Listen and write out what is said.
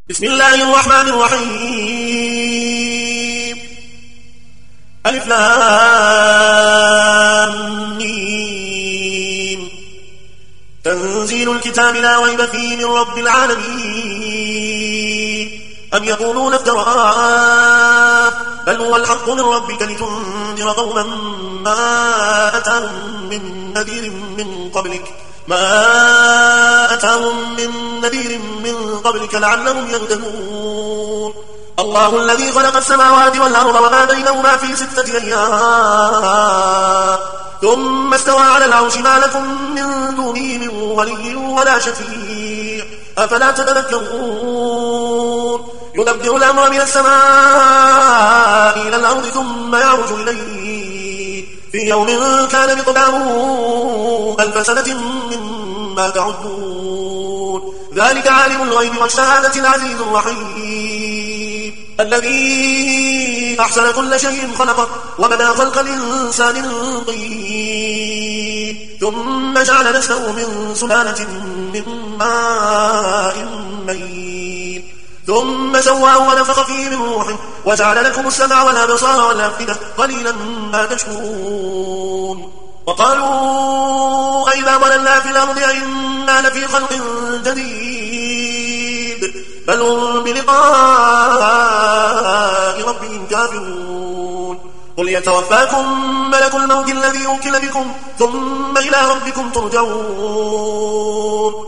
بسم الله الرحمن الرحيم. ألف لام ميم. تنزيل الكتاب لا ريب فيه من رب العالمين. أم يقولون افتراه بل هو الحق من ربك لتنذر قوما ما أتاهم من نذير من قبلك لعلهم يهتدون. الله الذي خلق السماوات والأرض وما بينهما في 6 أيام ثم استوى على العرش ما لكم من دونه من ولي ولا شفيع أفلا تتذكرون. يدبر الأمر من السماء إلى الأرض ثم يعرج إليه في يوم كان مقداره 1000 سنة مما تعدون. ذلك عالم الغيب والشهادة العزيز الرحيم الذي أحسن كل شيء خلقه وبدأ خلق الإنسان من طين ثم جعل نسله من سلالة من ماء مهين ثم سواه ونفخ فيه من روحه وجعل لكم السمع والأبصار والأفئدة قليلا ما تشكرون. وقالوا أئذا ضللنا في الأرض أئنا لفي خلق جديد بل هم بلقاء ربهم كافرون. قل يتوفاكم ملك الموت الذي وكل بكم ثم إلى ربكم ترجعون.